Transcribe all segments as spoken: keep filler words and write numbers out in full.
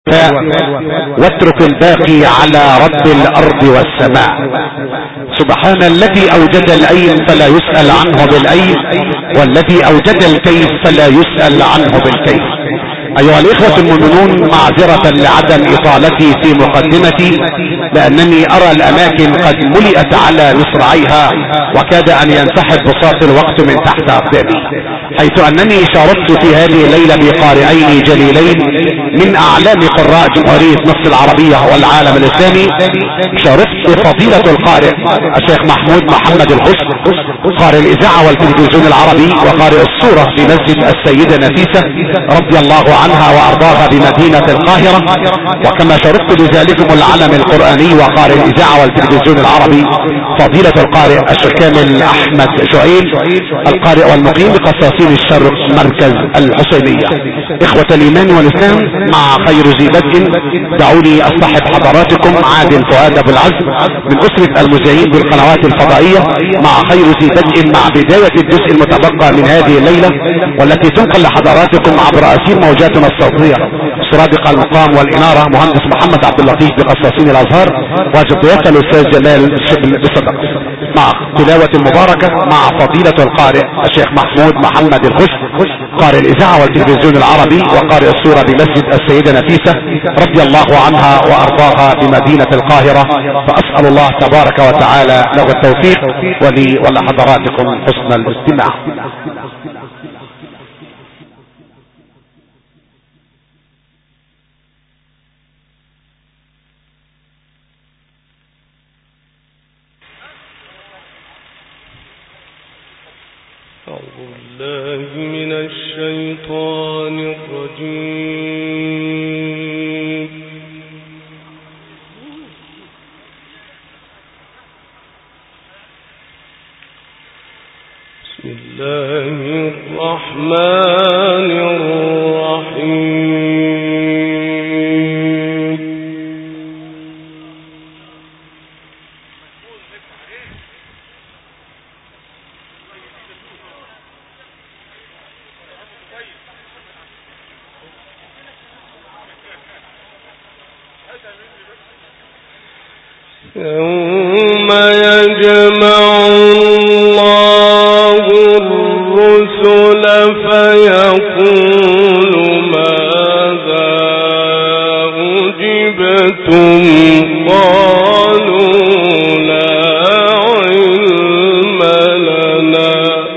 واترك الباقي على رب الارض والسماء. سبحان الذي اوجد الاين فلا يسأل عنه بالاين، والذي اوجد الكيف فلا يسأل عنه بالكيف. ايها الاخوة المؤمنون، معذرة لعدم اطالتي في مقدمتي، لانني ارى الاماكن قد ملئت على مصراعيها وكاد ان ينسحب بساط الوقت من تحت اقدامي، حيث انني شاركت في هذه الليلة بقارئين جليلين من اعلام قراء جمهورية مصر العربية والعالم الاسلامي. شاركت فضيلة القارئ الشيخ محمود محمد الخش، قارئ الاذاعة والتلفزيون العربي وقارئ الصورة في مسجد السيدة نفيسة رضي الله عنها وارضاها بمدينة القاهرة. وكما شاركت بذلكم العلم القرآني وقارئ الاذاعة والتلفزيون العربي فضيلة القارئ الشيخ كامل احمد شعيل، القارئ والمقيم بقصاصين الشرق مركز الحسينية. اخوة الايمان والاسلام، مع خير ذي بدء دعوني اصطحب حضراتكم عادل فؤاد ابو العزم من اسرة المذيعين بالقنوات الفضائية مع خير ذي بدء، مع بداية الجزء المتبقى من هذه الليلة، والتي تنقل لحضراتكم عبر اسير موجاتنا الصوتية سرادق المقام والانارة مهندس محمد عبد اللطيف بقصاصين الازهار، وجديات الاستاذ جمال شبل بصدق، مع تلاوة المباركة مع فضيلة القارئ الشيخ محمود محمد الخش، قارئ الاذاعة والتلفزيون العربي وقارئ الصورة بمسجد السيدة نفيسة رضي الله عنها وارضاها بمدينة القاهرة. فاسأل الله تبارك وتعالى له التوفيق ولي ولحضراتكم حسن الاستماع. أعوذ بالله من الشيطان الرجيم. بسم الله الرحمن الرحيم. يوم يجمع الله الرسل فيقول ماذا أجبتم قالوا لا علم لنا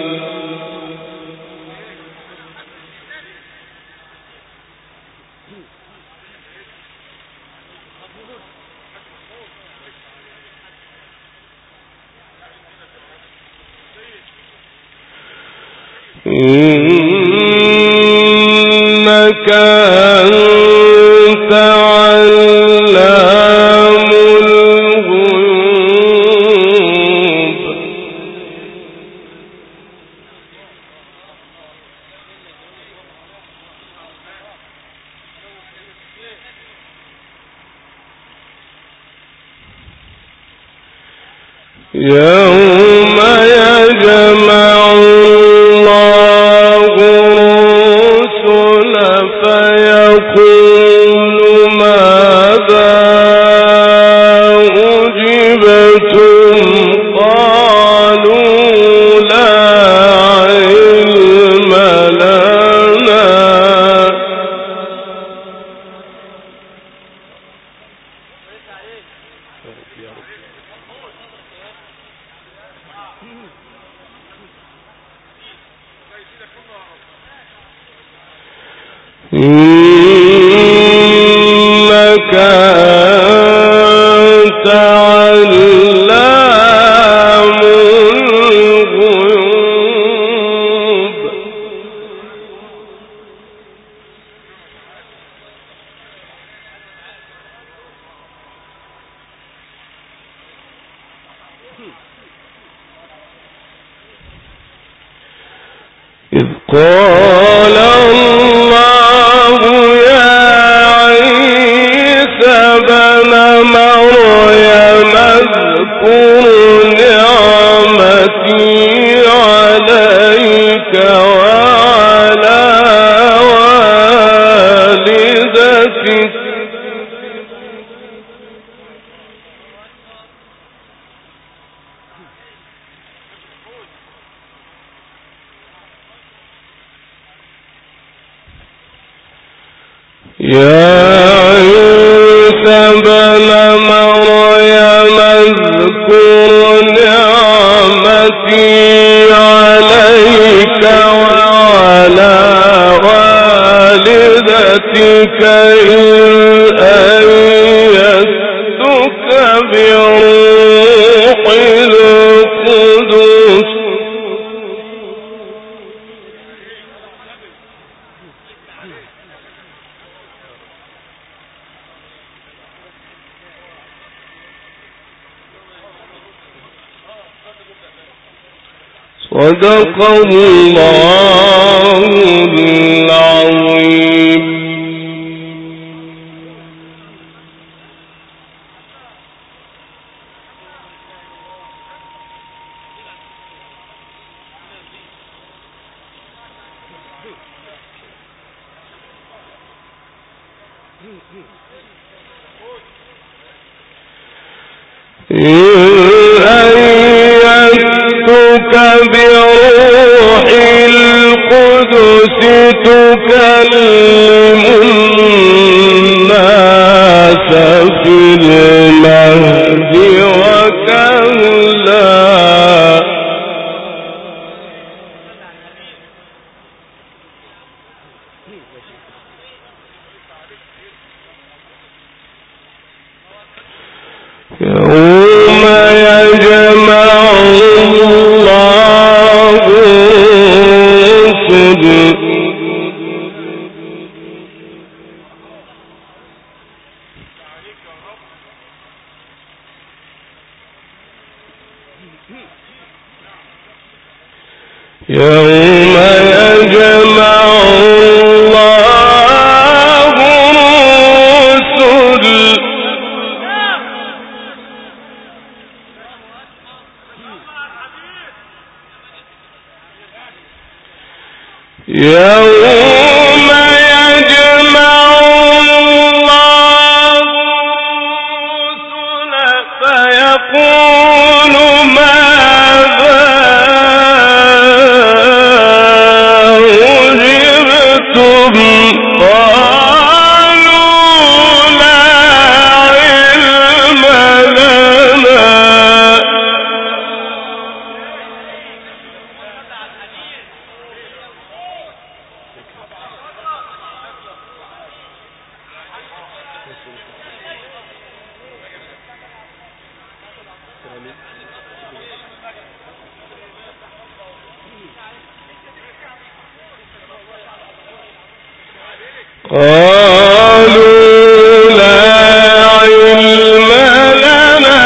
إنك أنت علام الغيوب. يوم يجمع الله الرسل فيقول ماذا أجبتم قالوا لا علم لنا إنك أنت علام الغيوب. إذ قال الله يا عيسى ابن مريم اذكر نعمتي عليك وعلى والدتك يا عيسى ابن مريم اذكر نعمتي عليك وعلى والدتك إذ أيدتك بروح القدس صدق الله العظيم. أيدتك بروح القدس تكلم الناس في المهد وكهلا. يوم يجمع الله الرسل يوم يجمع الله الرسل يوم يجمع الله الرسل فيقول ماذا أجبتم قالوا لا علم لنا. قالوا لا علم لنا.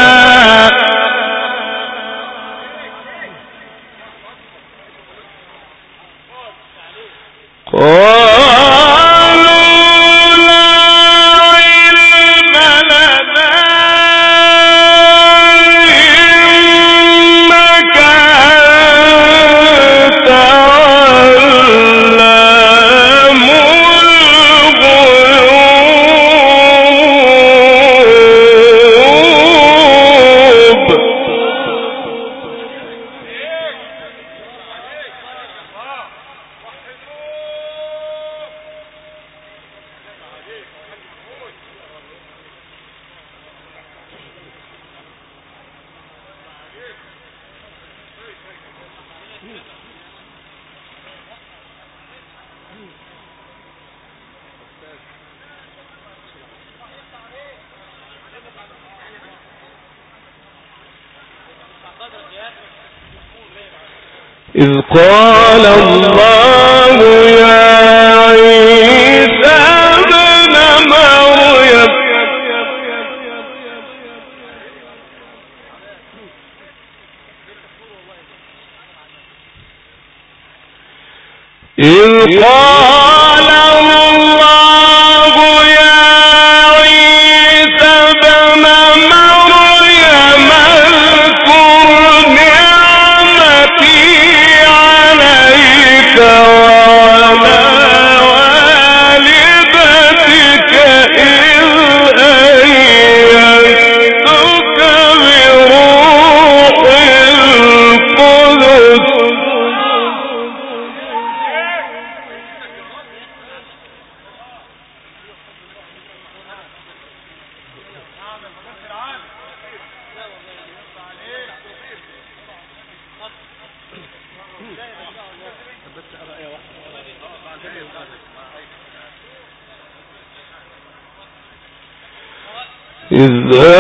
إذ قال الله يا عيسى ابن مريم إذ قال الله يا عيسى ابن مريم اذكر نعمتي عليك وعلى والدتك إذ أيدتك بروح القدس إذ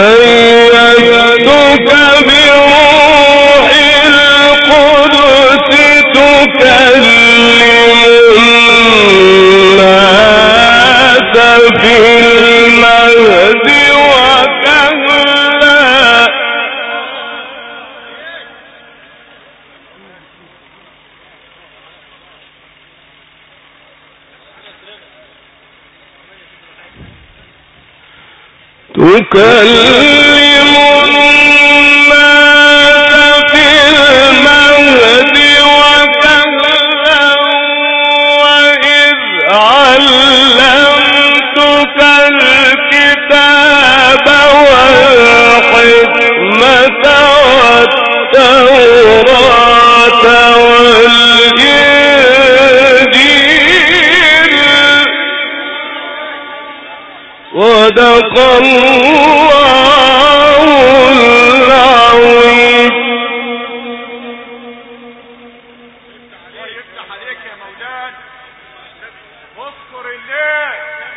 أيدتك بروح القدس تكلم الناس في المهد وكهلا تكلم الناس في المهد وكهلا وإذ علمتك الكتاب والحكمة والتوراة والإنجيل صدق الله العظيم. يفتح عليك يا مولانا، اذكر الله.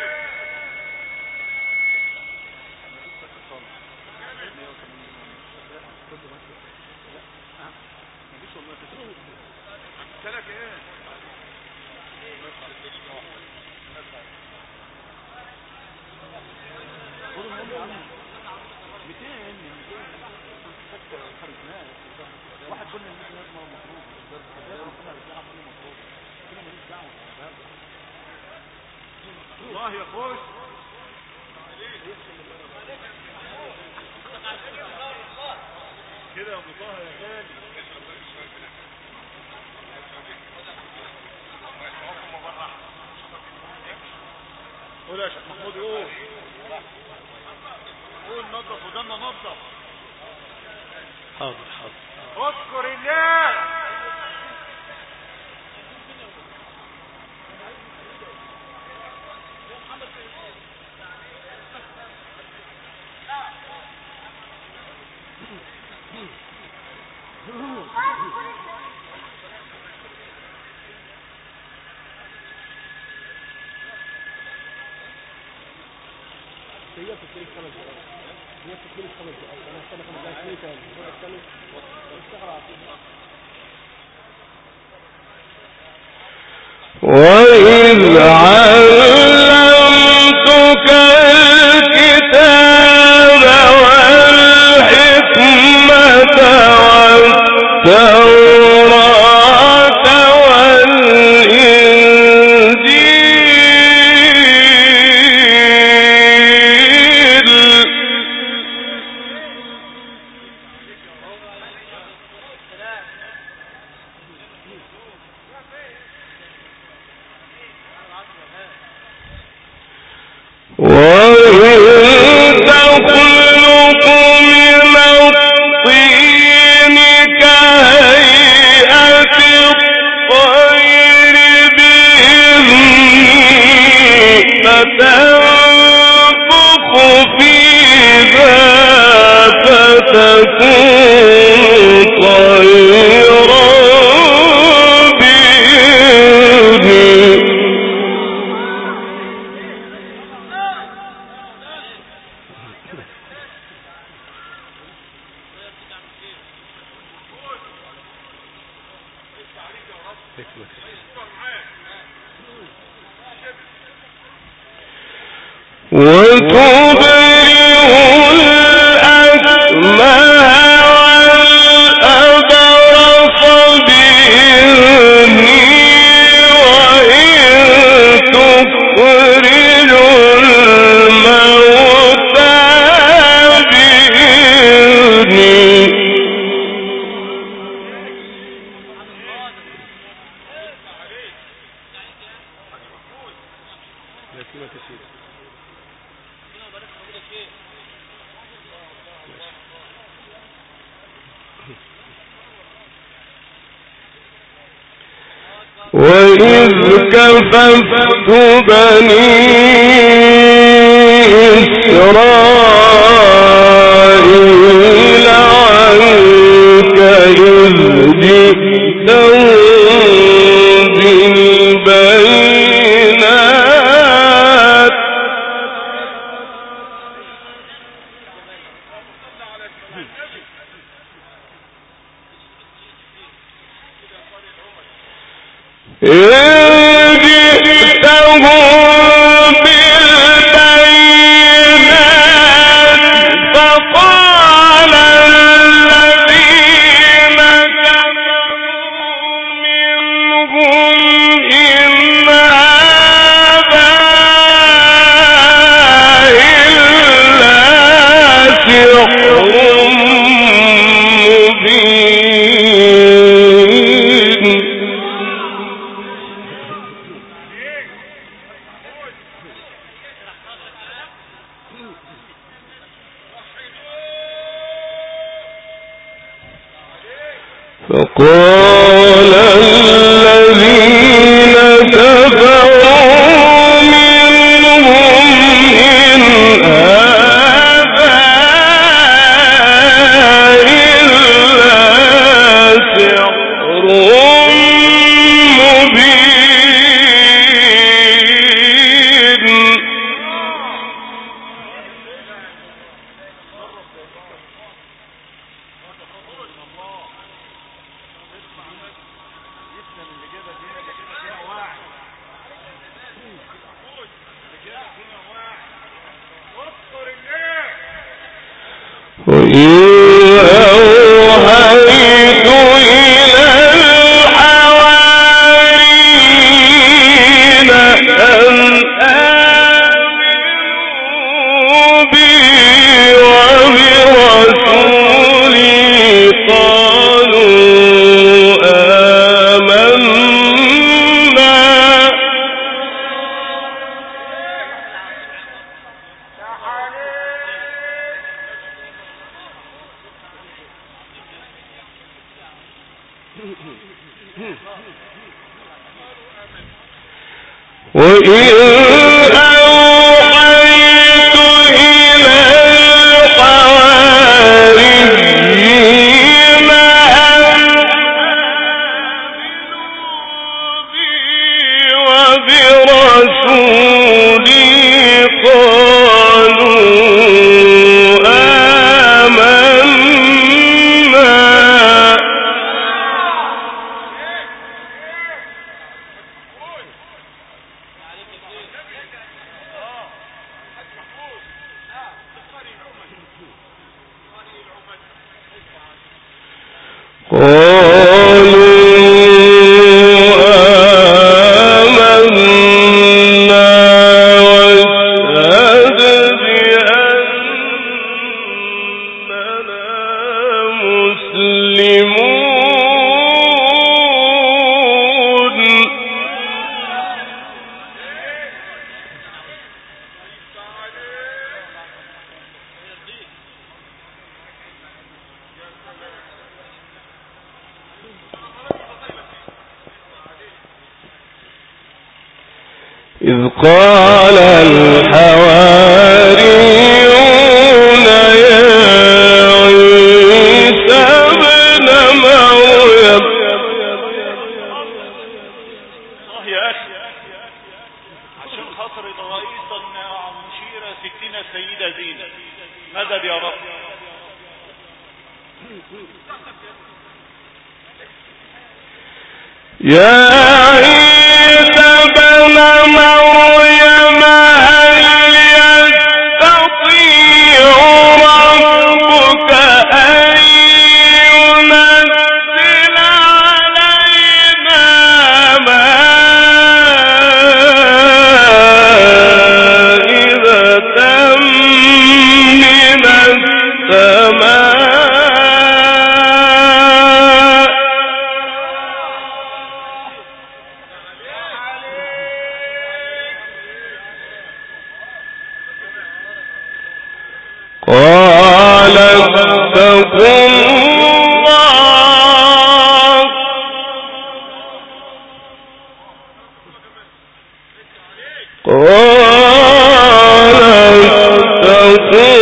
الله يخش كده يا ابو طه يا غالي. قول يا شيخ محمود، قول قول نظف ودنا نظف. حاضر حاضر. اذكر الله. هي تكون خمس دقائق هي تكون خمس دقائق انا هستنى خمس دقائق ليه تاني هو اتكلم واشتغل على طول. وإذ علمتك الكتاب والحكمة والتوراة والإنجيل وإن تخلق من الطين كهيئة الطير بإذني فتنفخ فيها فتكون طيرا بإذني. وتبرئ الأكمه والأبرص بإذني وإن تخرج الموتى بإذني. وإذ كففت بني إسرائيل عنك إذ جئتهم بالبينات فقال الذين كفروا منهم إن هذا إلا سحر مبين. وإن أوحيت إلى الحواريين أن آمنوا بي وبرسولي قالوا آمنا. وإن أوحيت إلى الحواريين أن آمنوا بي وبرسولي قالوا آمنا. إذ قال الحواريون يا عيسى ابن مريم. الله يا أخي عشان خاطر الرئيس المشيرة ستين سيدة زينة مدد يا رب. يا عيسى ابن مريم هل يستطيع ربك أن ينزل علينا مائدة من السماء؟ قال اتقوا الله قال اتقوا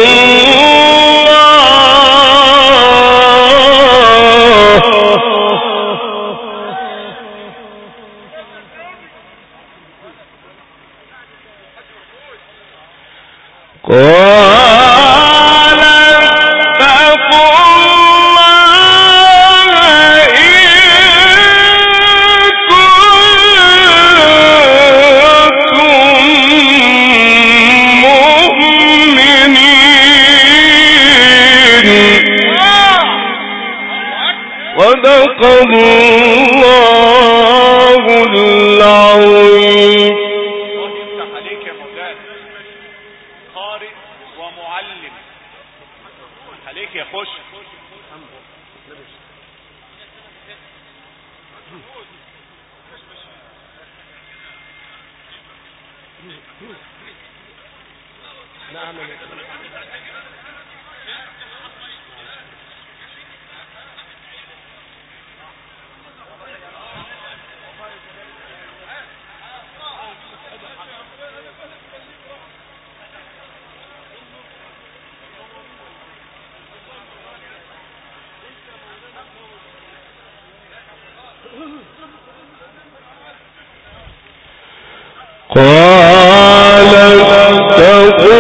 الله الله العظيم. الله يفتح عليك يا مولانا، قارئ ومعلم عليك يا خش. نعم قال اتقوا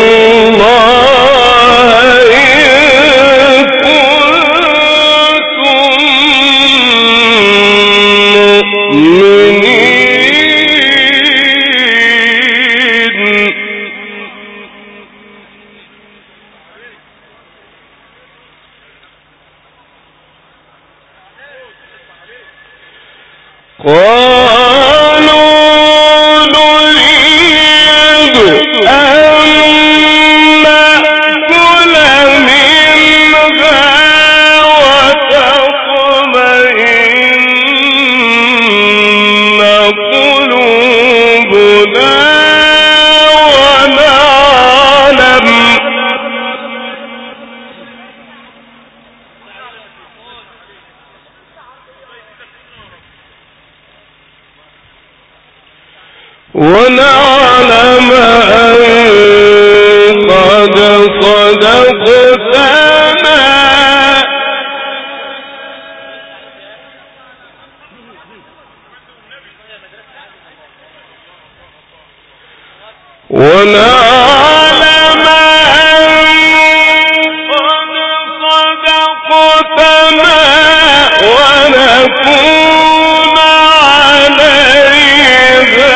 الله إن كنتم مؤمنين. ونعلم أن قد صدقتنا ونعلم أن قد صدقتنا ونكون عليها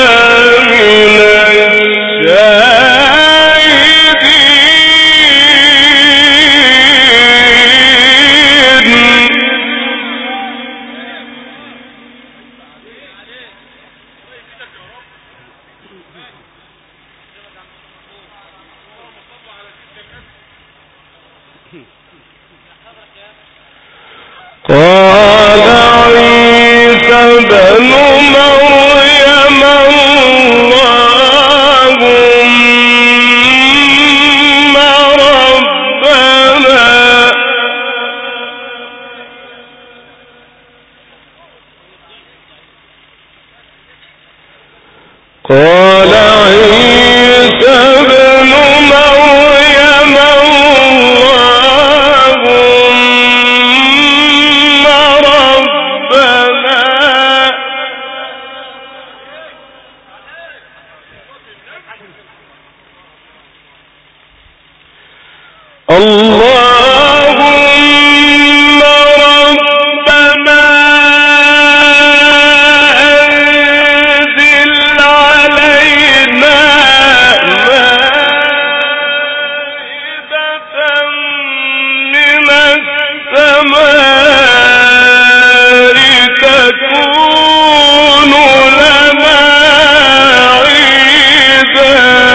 قال عيسى ابن مريم اللهم ربنا قال عيسى ابن مريم اللهم ربنا اللهم ربنا أنزل علينا مائدة من السماء تكون لنا عيدا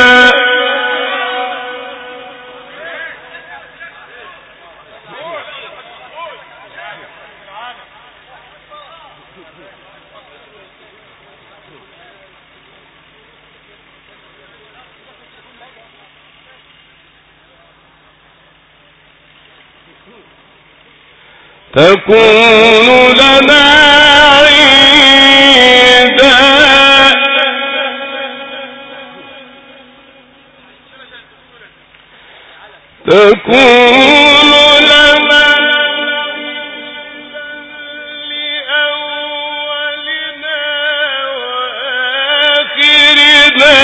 تكون لنا عيدا تكون لنا لأولنا وآخرنا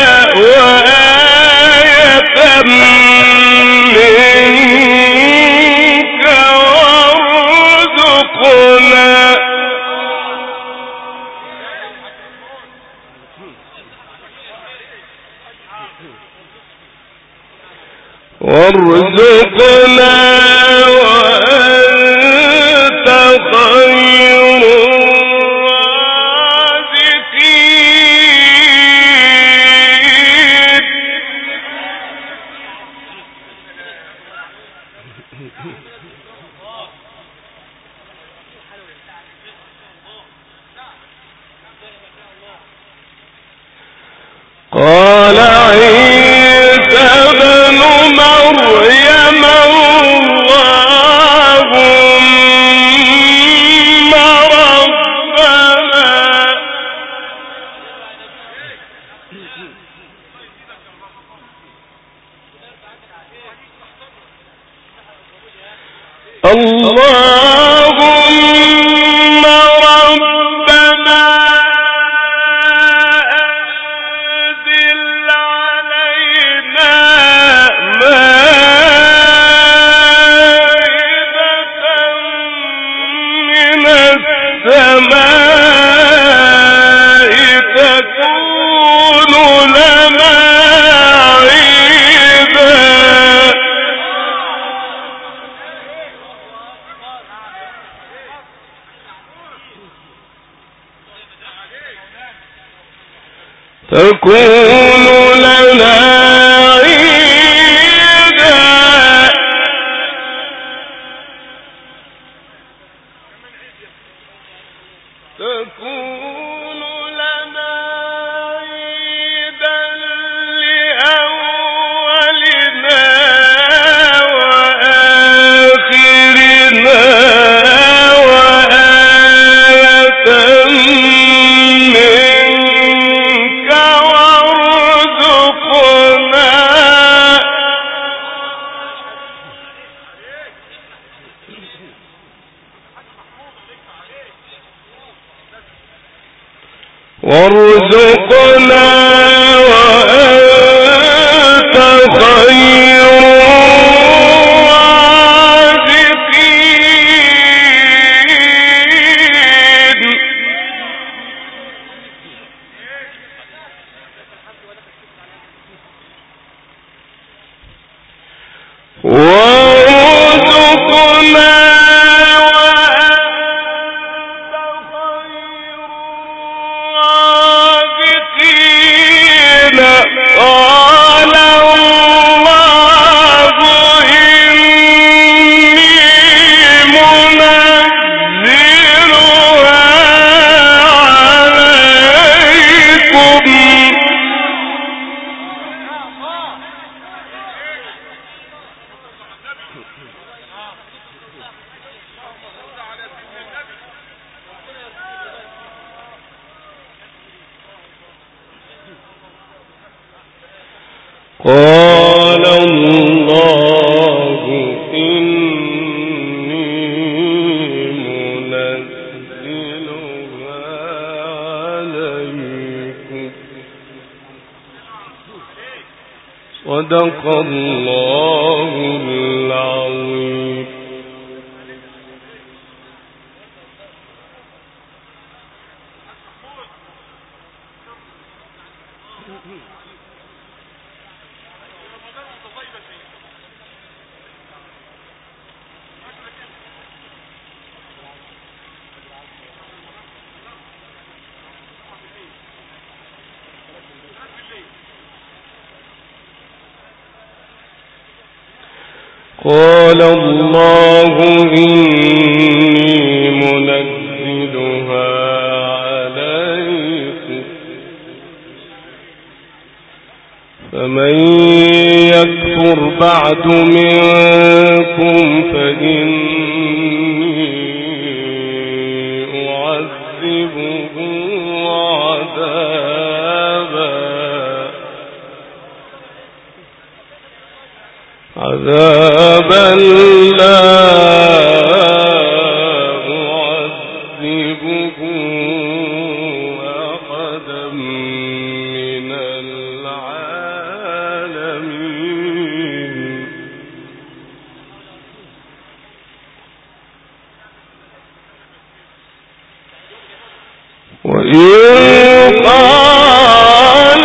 وآية منك وارزقنا وارزقنا وأنت خير قال عيسى ابن مريم اللهم ربنا اللهم ربنا أنزل علينا مائدة من السماء تكون لنا عيدا تكون لنا عيدا تكون لنا عيدا لأولنا وآخرنا وآية منك وارزقنا وارزقنا وأنت خير الرازقين وارزقنا قال الله إني منزلها عليكم قال الله إني منزلها عليكم صدق الله العظيم. قال الله إني منزلها عليكم فمن يكفر بعد منكم فإني أعذبه عذابا عذابا لا أعذبه أحدا من العالمين. وإن قال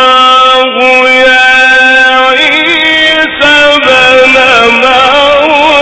الله يا عيسى ابن مريم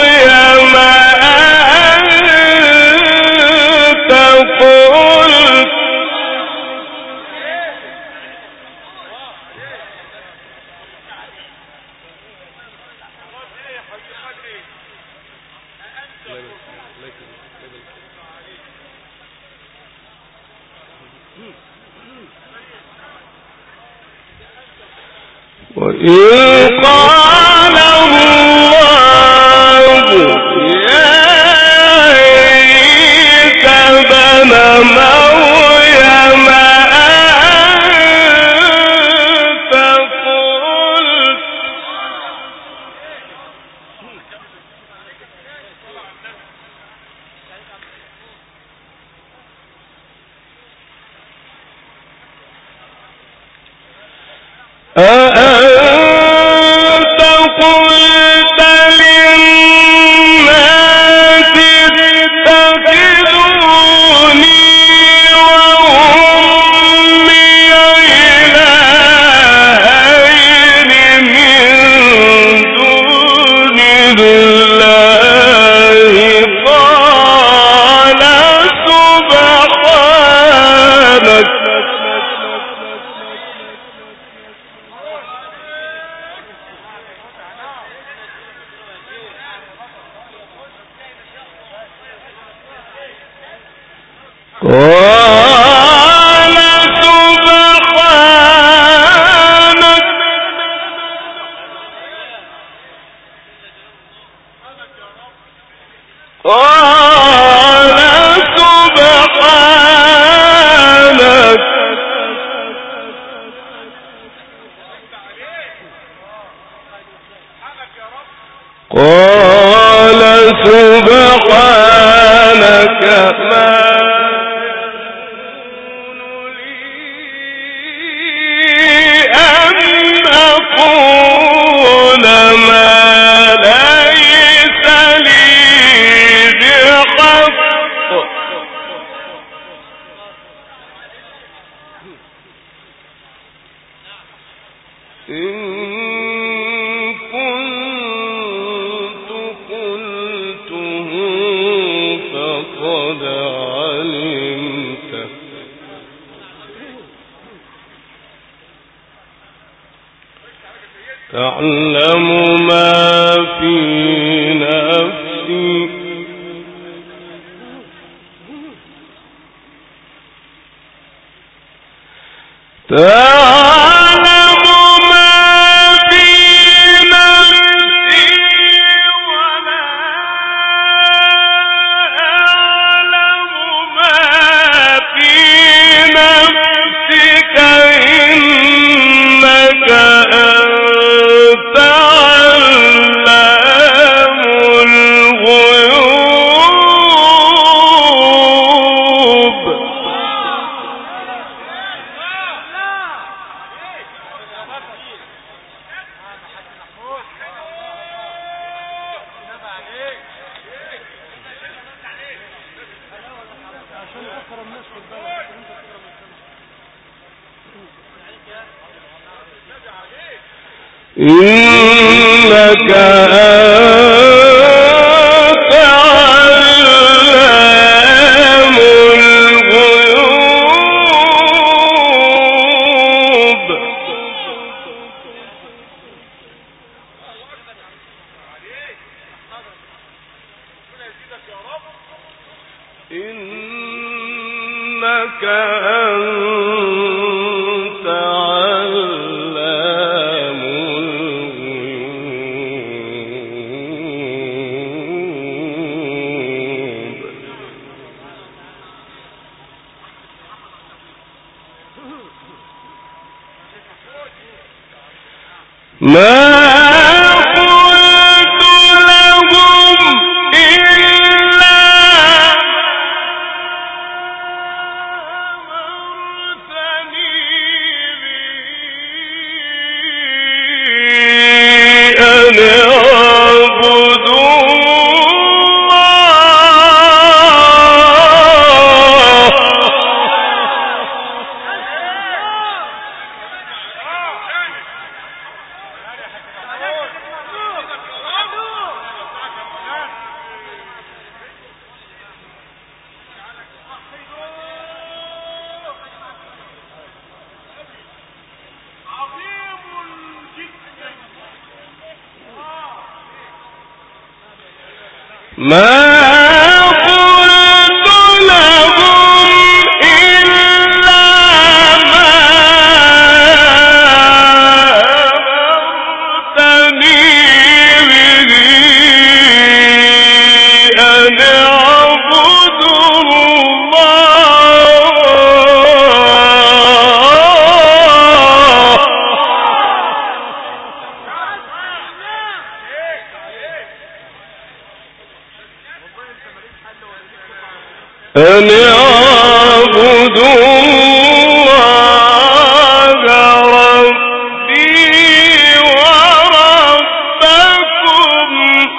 إنك أنت علام الغيوب. إنك أنت علام الغيوب. ما ما قلت لهم إلا ما أن اعبدوا الله ربي وربكم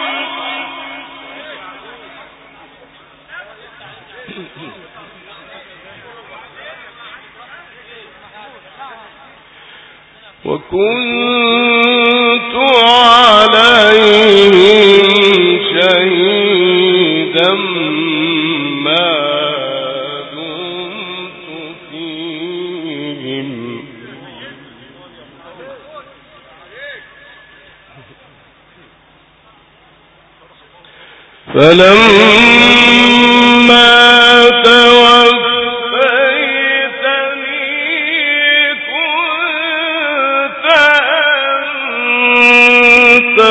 وكنت عليهم شهيدا ما دمت فيهم فلما توفيتني كنت أنت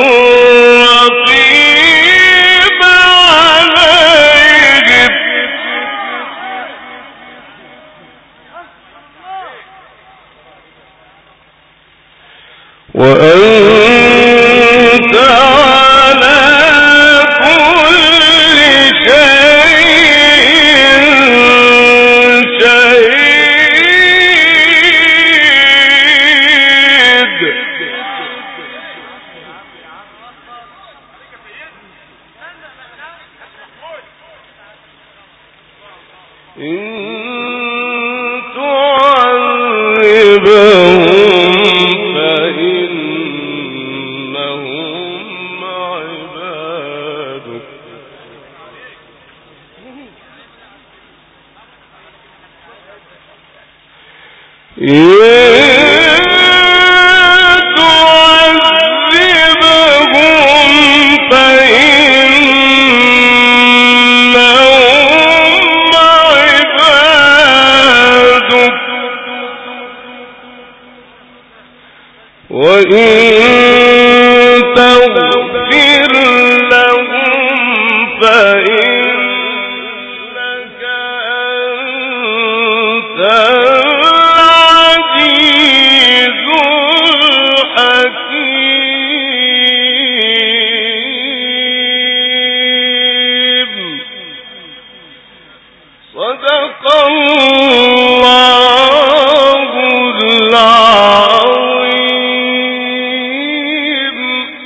الرقيب عليهم وأنت على كل شيء شهيد إن تعذبهم فإنهم عبادك إن تعذبهم فإنهم عبادك وإن تغفر لهم فإنك أنت العزيز الحكيم صدق الله العظيم.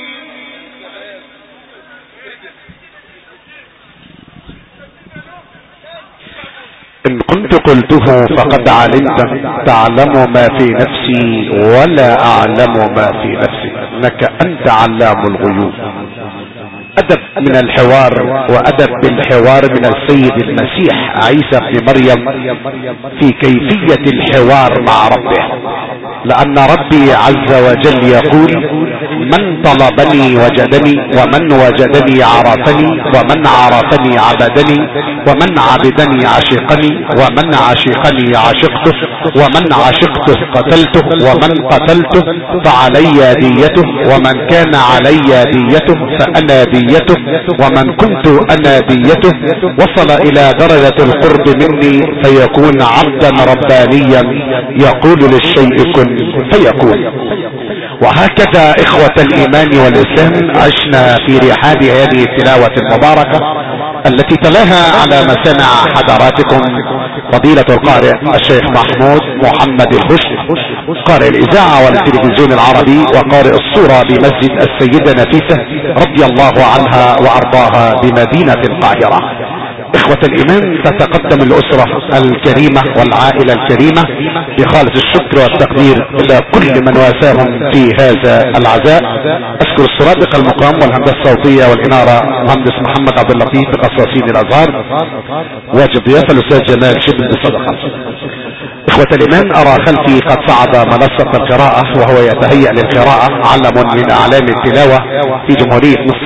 إن كنت قلته فقد علمت تعلم ما في نفسي ولا أعلم ما في نفسي إنك أنت علام الغيوب. أدب من الحوار وأدب بالحوار من السيد المسيح عيسى بن مريم في كيفية الحوار مع ربه، لأن ربي عز وجل يقول: من طلبني وجدني، ومن وجدني عرفني، ومن عرفني عبدني، ومن عبدني عشقني، ومن عشقني عشقته، ومن عشقته قتلته، ومن قتلته فعلي ديته، ومن كان علي ديته فأنا ديته، ومن كنت أنا ديته. وصل إلى درجة القرب مني فيكون عبدا ربانيا يقول للشيء كن فيكون. وهكذا إخوة الإيمان والإسلام عشنا في رحاب هذه التلاوة المباركة التي تلاها على مسامع حضراتكم فضيلة القارئ الشيخ محمود محمد البشر، قارئ الإذاعة والتلفزيون العربي وقارئ الصورة بمسجد السيدة نفيسة رضي الله عنها وأرضاها بمدينة القاهرة. إخوة الإيمان، تتقدم الأسرة الكريمة والعائلة الكريمة بخالص الشكر والتقدير إلى كل من واساهم في هذا العزاء. أشكر السرادق المقام والهندسة الصوتية والإنارة مهندس محمد عبد اللطيف بقصاصين الأزهار، واجب ضيافة الأستاذ جمال شبل بالصدقة. إخوة الإيمان، أرى خلفي قد صعد منصة القراءة وهو يتهيأ للقراءة علم من أعلام التلاوة في جمهورية مصر